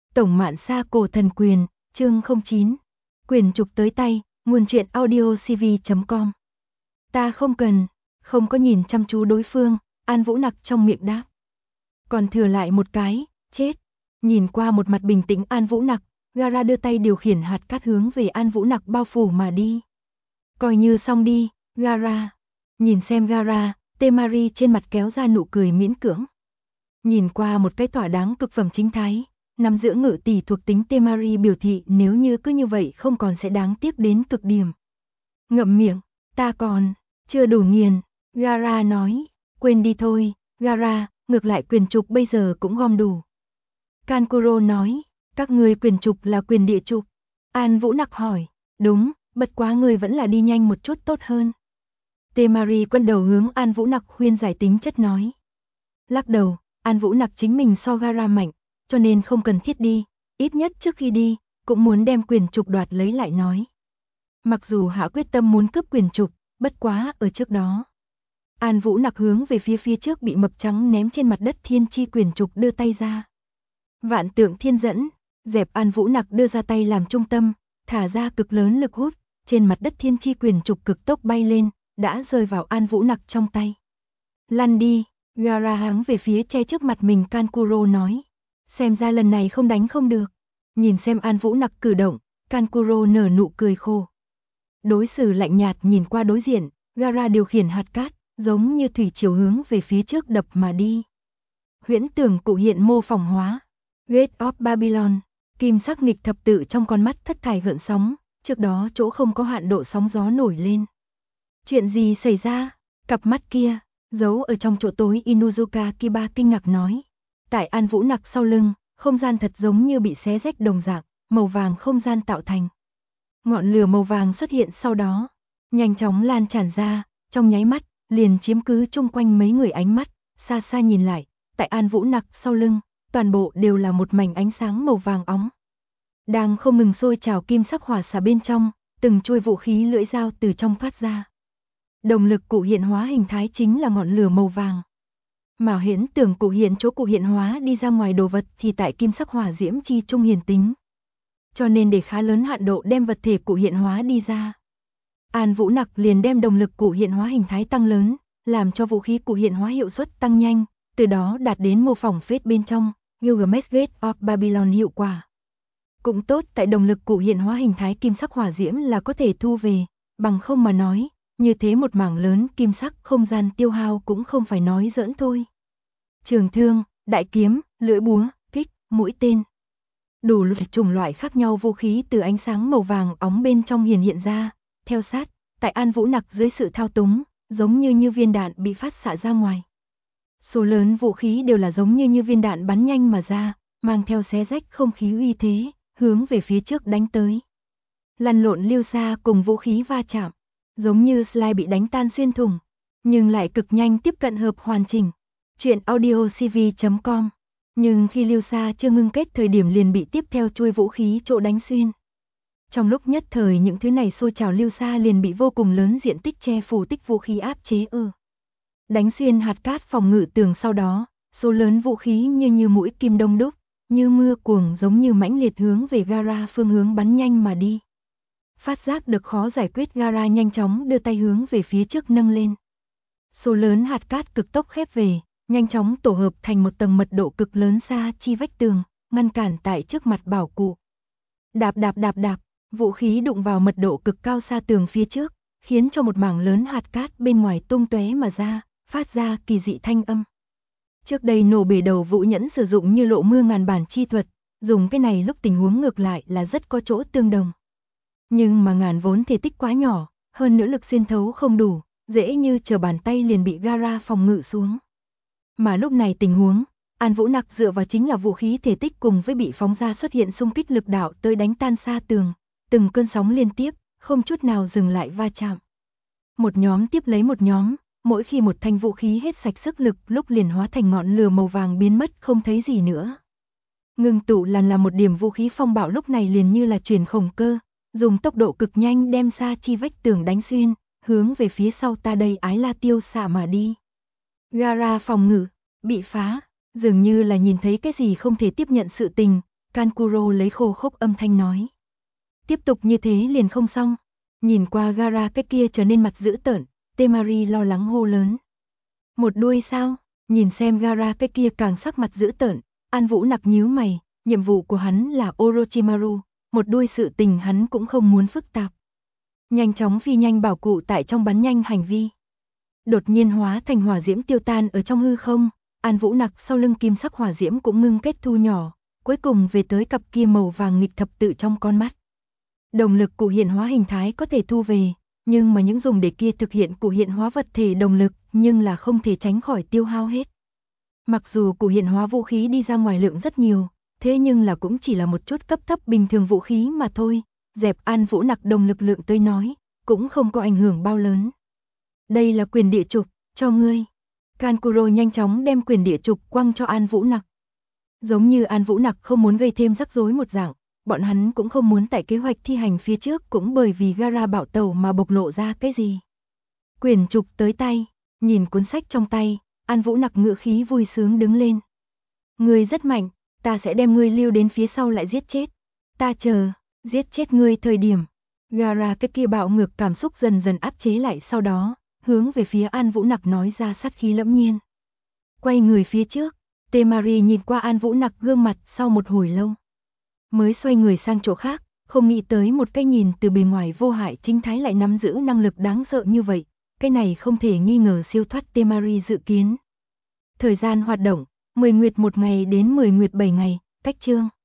Tổng Mạn Sa Cổ Thần Quyền, chương 09. Quyền trục tới tay, nguồn truyện audiocv.com. Ta không cần, không có nhìn chăm chú đối phương, An Vũ Nặc trong miệng đáp. Còn thừa lại một cái, chết. Nhìn qua một mặt bình tĩnh An Vũ Nặc, Gara đưa tay điều khiển hạt cát hướng về An Vũ Nặc bao phủ mà đi. Coi như xong đi, Gara. Nhìn xem Gara, Temari trên mặt kéo ra nụ cười miễn cưỡng. Nhìn qua một cái thỏa đáng cực phẩm chính thái, nằm giữa ngự tỷ thuộc tính Temari biểu thị nếu như cứ như vậy không còn sẽ đáng tiếc đến cực điểm. Ngậm miệng, ta còn chưa đủ nghiền, Gara nói, quên đi thôi, Gara, ngược lại quyền trục bây giờ cũng gom đủ. Kankuro nói, các ngươi quyền trục là quyền địa trục. An Vũ Nặc hỏi, đúng, bất quá ngươi vẫn là đi nhanh một chút tốt hơn. Temari quay đầu hướng An Vũ Nặc khuyên giải tính chất nói. Lắc đầu, An Vũ Nặc chính mình so Gara mạnh, cho nên không cần thiết đi, ít nhất trước khi đi, cũng muốn đem quyền trục đoạt lấy lại nói. Mặc dù hạ quyết tâm muốn cướp quyền trục, bất quá ở trước đó. An Vũ Nặc hướng về phía trước bị mập trắng ném trên mặt đất thiên chi quyền trục đưa tay ra. Vạn tượng thiên dẫn, dẹp An Vũ Nặc đưa ra tay làm trung tâm, thả ra cực lớn lực hút, trên mặt đất thiên chi quyền trục cực tốc bay lên, đã rơi vào An Vũ Nặc trong tay. Lăn đi, Gara háng về phía che trước mặt mình Kankuro nói. Xem ra lần này không đánh không được. Nhìn xem An Vũ Nặc cử động, Kankuro nở nụ cười khô. Đối xử lạnh nhạt nhìn qua đối diện, Gara điều khiển hạt cát, giống như thủy chiều hướng về phía trước đập mà đi. Huyễn tưởng cụ hiện mô phỏng hóa. Gate of Babylon, kim sắc nghịch thập tự trong con mắt thất thải gợn sóng, trước đó chỗ không có hạn độ sóng gió nổi lên. Chuyện gì xảy ra? Cặp mắt kia, giấu ở trong chỗ tối Inuzuka Kiba kinh ngạc nói. Tại An Vũ Nặc sau lưng, không gian thật giống như bị xé rách đồng dạng, màu vàng không gian tạo thành. Ngọn lửa màu vàng xuất hiện sau đó, nhanh chóng lan tràn ra, trong nháy mắt, liền chiếm cứ chung quanh mấy người ánh mắt, xa xa nhìn lại, tại An Vũ Nặc sau lưng, toàn bộ đều là một mảnh ánh sáng màu vàng óng. Đang không ngừng sôi trào kim sắc hỏa xà bên trong, từng chuôi vũ khí lưỡi dao từ trong thoát ra. Động lực cụ hiện hóa hình thái chính là ngọn lửa màu vàng. Mà huyễn tưởng cụ hiện chỗ cụ hiện hóa đi ra ngoài đồ vật thì tại kim sắc hỏa diễm chi trung hiển tính. Cho nên để khá lớn hạn độ đem vật thể cụ hiện hóa đi ra. An Vũ Nặc liền đem động lực cụ hiện hóa hình thái tăng lớn, làm cho vũ khí cụ hiện hóa hiệu suất tăng nhanh, từ đó đạt đến mô phỏng phết bên trong, Gilgamesh Gate of Babylon hiệu quả. Cũng tốt tại động lực cụ hiện hóa hình thái kim sắc hỏa diễm là có thể thu về, bằng không mà nói, như thế một mảng lớn kim sắc không gian tiêu hao cũng không phải nói giỡn thôi. Trường thương, đại kiếm, lưỡi búa, kích, mũi tên. Đủ loại chủng loại khác nhau vũ khí từ ánh sáng màu vàng óng bên trong hiện ra, theo sát, tại An Vũ Nặc dưới sự thao túng, giống như viên đạn bị phát xạ ra ngoài. Số lớn vũ khí đều là giống như viên đạn bắn nhanh mà ra, mang theo xé rách không khí uy thế, hướng về phía trước đánh tới. Lăn lộn liêu xa cùng vũ khí va chạm, giống như slide bị đánh tan xuyên thủng, nhưng lại cực nhanh tiếp cận hợp hoàn chỉnh. Chuyện audiocv.com. Nhưng khi liêu xa chưa ngưng kết thời điểm liền bị tiếp theo chuôi vũ khí chỗ đánh xuyên. Trong lúc nhất thời những thứ này xô trào liêu xa liền bị vô cùng lớn diện tích che phủ tích vũ khí áp chế đánh xuyên hạt cát phòng ngự tường sau đó, số lớn vũ khí như mũi kim đông đúc, như mưa cuồng giống như mãnh liệt hướng về Gara phương hướng bắn nhanh mà đi. Phát giác được khó giải quyết Gara nhanh chóng đưa tay hướng về phía trước nâng lên. Số lớn hạt cát cực tốc khép về, nhanh chóng tổ hợp thành một tầng mật độ cực lớn xa chi vách tường, ngăn cản tại trước mặt bảo cụ. Đạp, vũ khí đụng vào mật độ cực cao xa tường phía trước, khiến cho một mảng lớn hạt cát bên ngoài tung tóe mà ra, phát ra kỳ dị thanh âm. Trước đây nổ bể đầu Vũ Nhẫn sử dụng như lộ mưa ngàn bản chi thuật, dùng cái này lúc tình huống ngược lại là rất có chỗ tương đồng. Nhưng mà ngàn vốn thể tích quá nhỏ, hơn nữa lực xuyên thấu không đủ, dễ như trở bàn tay liền bị Gara phòng ngự xuống. Mà lúc này tình huống, An Vũ Nặc dựa vào chính là vũ khí thể tích cùng với bị phóng ra xuất hiện xung kích lực đạo tới đánh tan xa tường, từng cơn sóng liên tiếp, không chút nào dừng lại va chạm. Một nhóm tiếp lấy một nhóm, mỗi khi một thanh vũ khí hết sạch sức lực lúc liền hóa thành ngọn lửa màu vàng biến mất không thấy gì nữa. Ngưng tụ là một điểm vũ khí phong bạo lúc này liền như là truyền khổng cơ, dùng tốc độ cực nhanh đem xa chi vách tường đánh xuyên, hướng về phía sau ta đây ái la tiêu xạ mà đi. Gara phòng ngự, bị phá, dường như là nhìn thấy cái gì không thể tiếp nhận sự tình, Kankuro lấy khô khốc âm thanh nói. Tiếp tục như thế liền không xong. Nhìn qua Gaara cái kia trở nên mặt dữ tợn, Temari lo lắng hô lớn. Một đuôi sao? Nhìn xem Gaara cái kia càng sắc mặt dữ tợn, An Vũ Nặc nhíu mày, nhiệm vụ của hắn là Orochimaru, một đuôi sự tình hắn cũng không muốn phức tạp. Nhanh chóng phi nhanh bảo cụ tại trong bắn nhanh hành vi. Đột nhiên hóa thành hỏa diễm tiêu tan ở trong hư không, An Vũ Nặc sau lưng kim sắc hỏa diễm cũng ngưng kết thu nhỏ, cuối cùng về tới cặp kia màu vàng nghịch thập tự trong con mắt. Đồng lực cụ hiện hóa hình thái có thể thu về, nhưng mà những dùng để kia thực hiện cụ hiện hóa vật thể đồng lực, nhưng là không thể tránh khỏi tiêu hao hết. Mặc dù cụ hiện hóa vũ khí đi ra ngoài lượng rất nhiều, thế nhưng là cũng chỉ là một chút cấp thấp bình thường vũ khí mà thôi, dẹp An Vũ Nặc đồng lực lượng tới nói, cũng không có ảnh hưởng bao lớn. Đây là quyền địa trục, cho ngươi. Kankuro nhanh chóng đem quyền địa trục quăng cho An Vũ Nặc. Giống như An Vũ Nặc không muốn gây thêm rắc rối một dạng, bọn hắn cũng không muốn tại kế hoạch thi hành phía trước cũng bởi vì Gaara bạo tẩu mà bộc lộ ra cái gì. Quyền trục tới tay, nhìn cuốn sách trong tay, An Vũ Nặc ngựa khí vui sướng đứng lên. Ngươi rất mạnh, ta sẽ đem ngươi lưu đến phía sau lại giết chết. Ta chờ, giết chết ngươi thời điểm. Gaara cái kia bạo ngược cảm xúc dần dần áp chế lại, sau đó hướng về phía An Vũ Nặc nói ra sát khí lẫm nhiên. Quay người phía trước, Temari nhìn qua An Vũ Nặc gương mặt sau một hồi lâu. Mới xoay người sang chỗ khác, không nghĩ tới một cái nhìn từ bề ngoài vô hại chính thái lại nắm giữ năng lực đáng sợ như vậy, cái này không thể nghi ngờ siêu thoát Temari dự kiến. Thời gian hoạt động, 10 nguyệt 1 ngày đến 10 nguyệt 7 ngày, cách chương.